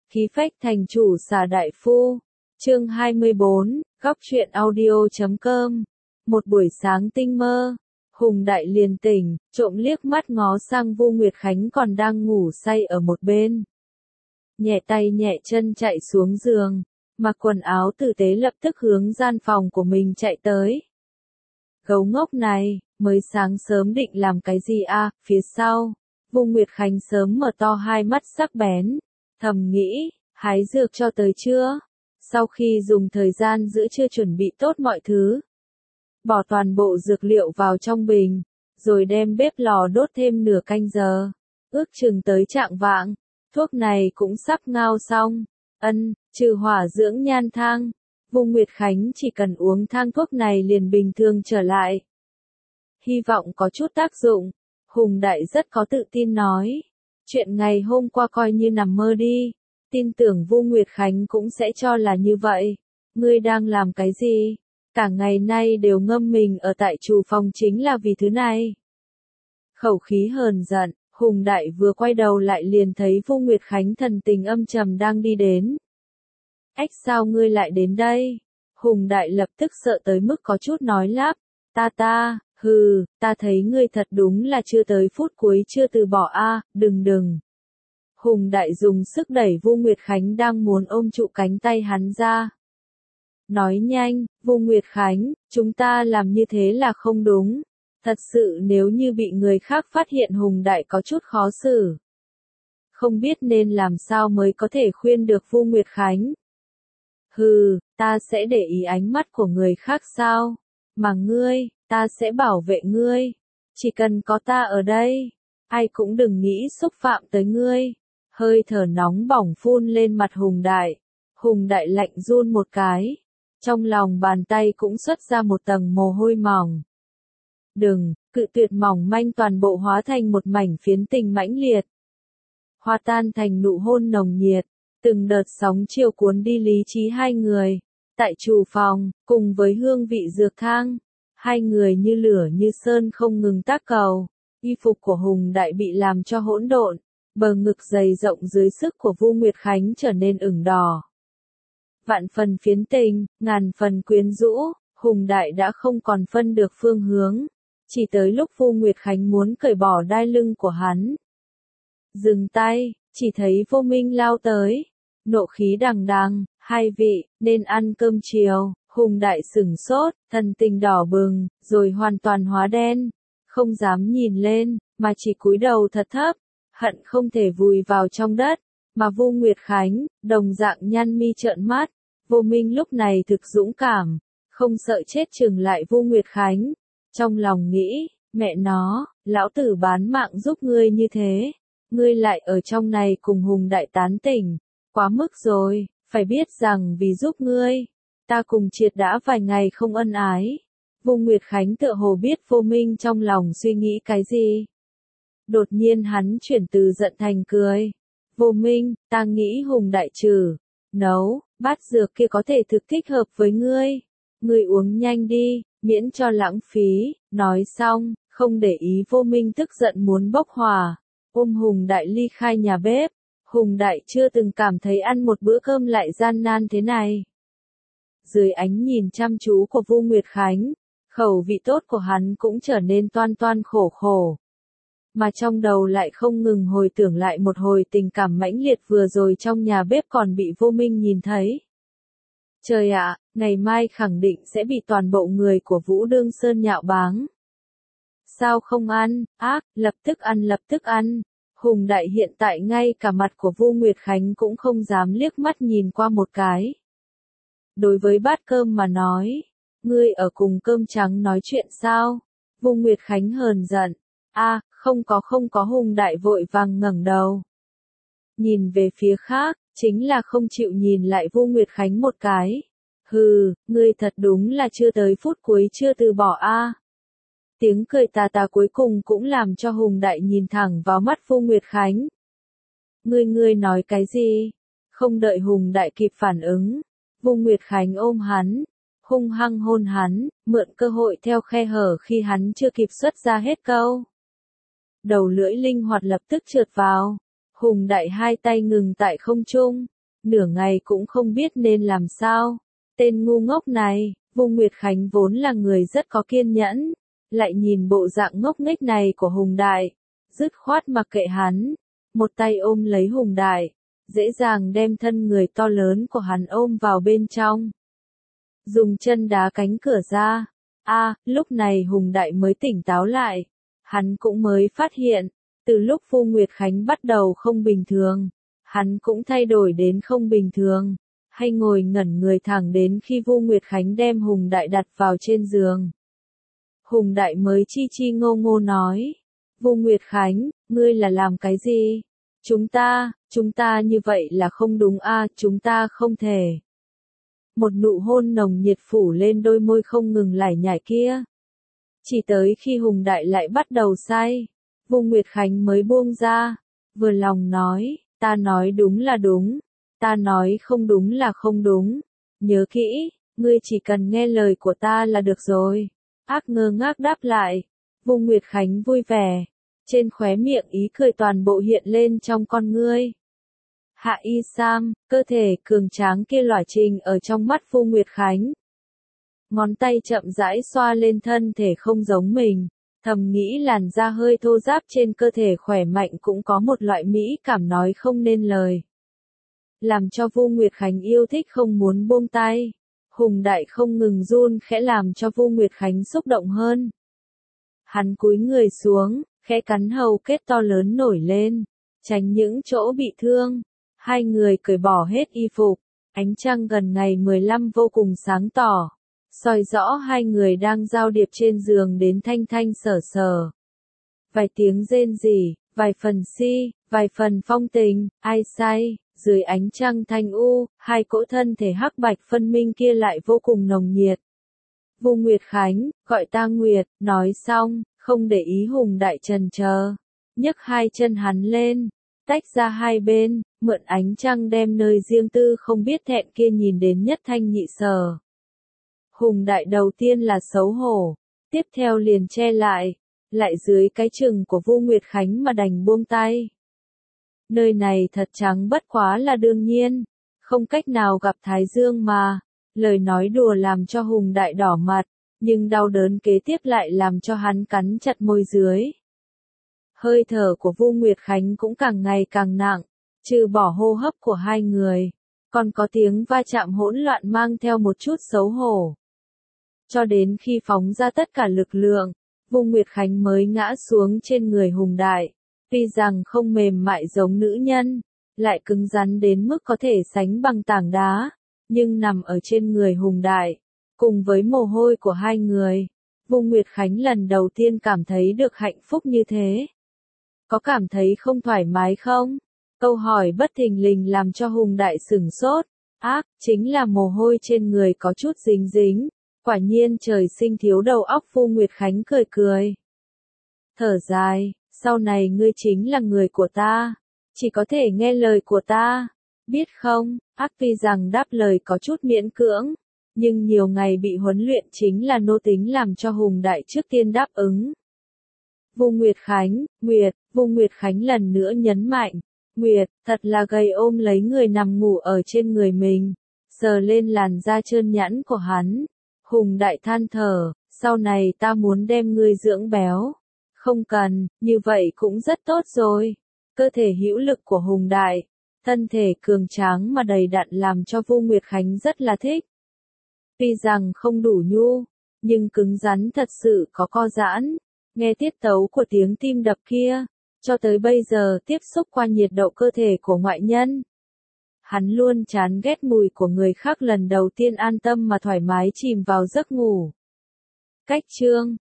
Khí phách thành chủ xà đại phu. Chương 24, góc truyện audio.com. Một buổi sáng tinh mơ, Hùng Đại liền tỉnh, trộm liếc mắt ngó sang Vu Nguyệt Khánh còn đang ngủ say ở một bên. Nhẹ tay nhẹ chân chạy xuống giường, mặc quần áo tử tế lập tức hướng gian phòng của mình chạy tới. Gấu ngốc này, mới sáng sớm định làm cái gì à? Phía sau, Vu Nguyệt Khánh sớm mở to hai mắt sắc bén, thầm nghĩ, hái dược cho tới chưa? Sau khi dùng thời gian giữa trưa chuẩn bị tốt mọi thứ, bỏ toàn bộ dược liệu vào trong bình, rồi đem bếp lò đốt thêm nửa canh giờ. Ước chừng tới trạng vạng, thuốc này cũng sắp ngao xong. Trừ hỏa dưỡng nhan thang, Vu Nguyệt Khánh chỉ cần uống thang thuốc này liền bình thường trở lại. Hy vọng có chút tác dụng, Hùng Đại rất có tự tin nói. Chuyện ngày hôm qua coi như nằm mơ đi, tin tưởng Vu Nguyệt Khánh cũng sẽ cho là như vậy. Ngươi đang làm cái gì? Cả ngày nay đều ngâm mình ở tại chủ phòng chính là vì thứ này. Khẩu khí hờn giận, Hùng Đại vừa quay đầu lại liền thấy Vu Nguyệt Khánh thần tình âm trầm đang đi đến. Ếch, sao ngươi lại đến đây? Hùng Đại lập tức sợ tới mức có chút nói lắp. Ta thấy ngươi thật đúng là chưa tới phút cuối chưa từ bỏ a, đừng. Hùng Đại dùng sức đẩy Vu Nguyệt Khánh đang muốn ôm trụ cánh tay hắn ra. Nói nhanh, Vu Nguyệt Khánh, chúng ta làm như thế là không đúng. Thật sự nếu như bị người khác phát hiện Hùng Đại có chút khó xử. Không biết nên làm sao mới có thể khuyên được Vu Nguyệt Khánh. Ta sẽ để ý ánh mắt của người khác sao? Mà ngươi, ta sẽ bảo vệ ngươi. Chỉ cần có ta ở đây, ai cũng đừng nghĩ xúc phạm tới ngươi. Hơi thở nóng bỏng phun lên mặt Hùng Đại. Hùng Đại lạnh run một cái. Trong lòng bàn tay cũng xuất ra một tầng mồ hôi mỏng. Đừng, cự tuyệt mỏng manh toàn bộ hóa thành một mảnh phiến tình mãnh liệt. Hòa tan thành nụ hôn nồng nhiệt, từng đợt sóng chiều cuốn đi lý trí hai người. Tại chủ phòng, cùng với hương vị dược thang, hai người như lửa như sơn không ngừng tác cầu. Y phục của Hùng Đại bị làm cho hỗn độn, bờ ngực dày rộng dưới sức của Vu Nguyệt Khánh trở nên ửng đỏ. Vạn phần phiến tình, ngàn phần quyến rũ, Hùng Đại đã không còn phân được phương hướng. Chỉ tới lúc Vu Nguyệt Khánh muốn cởi bỏ đai lưng của hắn. Dừng tay, chỉ thấy Vô Minh lao tới. Nộ khí đằng đằng, hai vị, nên ăn cơm chiều. Hùng Đại sửng sốt, thần tình đỏ bừng, rồi hoàn toàn hóa đen. Không dám nhìn lên, mà chỉ cúi đầu thật thấp, hận không thể vùi vào trong đất. Mà Vu Nguyệt Khánh, đồng dạng nhăn mi trợn mắt. Vô Minh lúc này thực dũng cảm, không sợ chết chừng lại Vu Nguyệt Khánh. Trong lòng nghĩ, mẹ nó, lão tử bán mạng giúp ngươi như thế. Ngươi lại ở trong này cùng Hùng Đại tán tỉnh. Quá mức rồi, phải biết rằng vì giúp ngươi, ta cùng triệt đã vài ngày không ân ái. Vu Nguyệt Khánh tựa hồ biết Vô Minh trong lòng suy nghĩ cái gì. Đột nhiên hắn chuyển từ giận thành cười. Vô Minh, ta nghĩ Hùng Đại nấu, bát dược kia có thể thực thích hợp với ngươi. Ngươi uống nhanh đi, miễn cho lãng phí. Nói xong, không để ý Vô Minh tức giận muốn bốc hỏa, ôm Hùng Đại ly khai nhà bếp. Hùng Đại chưa từng cảm thấy ăn một bữa cơm lại gian nan thế này. Dưới ánh nhìn chăm chú của Vu Nguyệt Khánh, khẩu vị tốt của hắn cũng trở nên toan toan khổ. Mà trong đầu lại không ngừng hồi tưởng lại một hồi tình cảm mãnh liệt vừa rồi trong nhà bếp còn bị Vô Minh nhìn thấy. Trời ạ, ngày mai khẳng định sẽ bị toàn bộ người của Vũ Đương Sơn nhạo báng. Sao không ăn? Lập tức ăn. Hùng Đại hiện tại ngay cả mặt của Vu Nguyệt Khánh cũng không dám liếc mắt nhìn qua một cái. Đối với bát cơm mà nói, ngươi ở cùng cơm trắng nói chuyện sao? Vu Nguyệt Khánh hờn giận. Không có. Hùng Đại vội vàng ngẩng đầu. Nhìn về phía khác, chính là không chịu nhìn lại Vu Nguyệt Khánh một cái. Ngươi thật đúng là chưa tới phút cuối chưa từ bỏ a. Tiếng cười tà cuối cùng cũng làm cho Hùng Đại nhìn thẳng vào mắt Vu Nguyệt Khánh. Ngươi nói cái gì? Không đợi Hùng Đại kịp phản ứng, Vu Nguyệt Khánh ôm hắn, hung hăng hôn hắn, mượn cơ hội theo khe hở khi hắn chưa kịp xuất ra hết câu. Đầu lưỡi linh hoạt lập tức trượt vào. Hùng Đại hai tay ngừng tại không trung, nửa ngày cũng không biết nên làm sao. Tên ngu ngốc này, Vu Nguyệt Khánh vốn là người rất có kiên nhẫn, lại nhìn bộ dạng ngốc nghếch này của Hùng Đại, dứt khoát mặc kệ hắn, một tay ôm lấy Hùng Đại, dễ dàng đem thân người to lớn của hắn ôm vào bên trong. Dùng chân đá cánh cửa ra. Lúc này Hùng Đại mới tỉnh táo lại. Hắn cũng mới phát hiện, từ lúc Vu Nguyệt Khánh bắt đầu không bình thường, hắn cũng thay đổi đến không bình thường, hay ngồi ngẩn người thẳng đến khi Vu Nguyệt Khánh đem Hùng Đại đặt vào trên giường. Hùng Đại mới chi chi ngô ngô nói, Vu Nguyệt Khánh, ngươi là làm cái gì? Chúng ta như vậy là không đúng chúng ta không thể. Một nụ hôn nồng nhiệt phủ lên đôi môi không ngừng lải nhải kia. Chỉ tới khi Hùng Đại lại bắt đầu say, Vu Nguyệt Khánh mới buông ra, vừa lòng nói, ta nói đúng là đúng, ta nói không đúng là không đúng, nhớ kỹ, ngươi chỉ cần nghe lời của ta là được rồi. Ác ngơ ngác đáp lại, Vu Nguyệt Khánh vui vẻ, trên khóe miệng ý cười toàn bộ hiện lên trong con ngươi. Hạ Y Sam, cơ thể cường tráng kia lỏa trình ở trong mắt Vu Nguyệt Khánh. Ngón tay chậm rãi xoa lên thân thể không giống mình, thầm nghĩ làn da hơi thô ráp trên cơ thể khỏe mạnh cũng có một loại mỹ cảm nói không nên lời. Làm cho Vu Nguyệt Khánh yêu thích không muốn buông tay. Hùng Đại không ngừng run khẽ làm cho Vu Nguyệt Khánh xúc động hơn. Hắn cúi người xuống, khẽ cắn hầu kết to lớn nổi lên, tránh những chỗ bị thương. Hai người cởi bỏ hết y phục, ánh trăng gần ngày 15 vô cùng sáng tỏ, soi rõ hai người đang giao điệp trên giường đến thanh thanh sở sở. Vài tiếng rên rỉ, vài phần si, vài phần phong tình, ai say, dưới ánh trăng thanh u, hai cỗ thân thể hắc bạch phân minh kia lại vô cùng nồng nhiệt. Vu Nguyệt Khánh, gọi ta Nguyệt, nói xong, không để ý Hùng Đại trần chờ, nhấc hai chân hắn lên, tách ra hai bên, mượn ánh trăng đem nơi riêng tư không biết thẹn kia nhìn đến nhất thanh nhị sở. Hùng Đại đầu tiên là xấu hổ, tiếp theo liền che lại dưới cái chừng của Vu Nguyệt Khánh mà đành buông tay. Nơi này thật trắng bất quá là đương nhiên, không cách nào gặp Thái Dương mà. Lời nói đùa làm cho Hùng Đại đỏ mặt, nhưng đau đớn kế tiếp lại làm cho hắn cắn chặt môi dưới. Hơi thở của Vu Nguyệt Khánh cũng càng ngày càng nặng, trừ bỏ hô hấp của hai người, còn có tiếng va chạm hỗn loạn mang theo một chút xấu hổ. Cho đến khi phóng ra tất cả lực lượng, Vu Nguyệt Khánh mới ngã xuống trên người Hùng Đại, tuy rằng không mềm mại giống nữ nhân, lại cứng rắn đến mức có thể sánh bằng tảng đá, nhưng nằm ở trên người Hùng Đại, cùng với mồ hôi của hai người, Vu Nguyệt Khánh lần đầu tiên cảm thấy được hạnh phúc như thế. Có cảm thấy không thoải mái không? Câu hỏi bất thình lình làm cho Hùng Đại sửng sốt. Chính là mồ hôi trên người có chút dính dính. Quả nhiên trời sinh thiếu đầu óc. Vu Nguyệt Khánh cười cười. Thở dài, sau này ngươi chính là người của ta. Chỉ có thể nghe lời của ta. Biết không, tuy rằng đáp lời có chút miễn cưỡng. Nhưng nhiều ngày bị huấn luyện chính là nô tính làm cho Hùng Đại trước tiên đáp ứng. Vu Nguyệt Khánh, Nguyệt, Vu Nguyệt Khánh lần nữa nhấn mạnh. Nguyệt, thật là gầy ôm lấy người nằm ngủ ở trên người mình, sờ lên làn da trơn nhẵn của hắn. Hùng Đại than thở, sau này ta muốn đem ngươi dưỡng béo. Không cần, như vậy cũng rất tốt rồi. Cơ thể hữu lực của Hùng Đại, thân thể cường tráng mà đầy đặn làm cho Vu Nguyệt Khánh rất là thích. Tuy rằng không đủ nhu, nhưng cứng rắn thật sự có co giãn. Nghe tiết tấu của tiếng tim đập kia, cho tới bây giờ tiếp xúc qua nhiệt độ cơ thể của ngoại nhân. Hắn luôn chán ghét mùi của người khác, lần đầu tiên an tâm mà thoải mái chìm vào giấc ngủ. Cách chương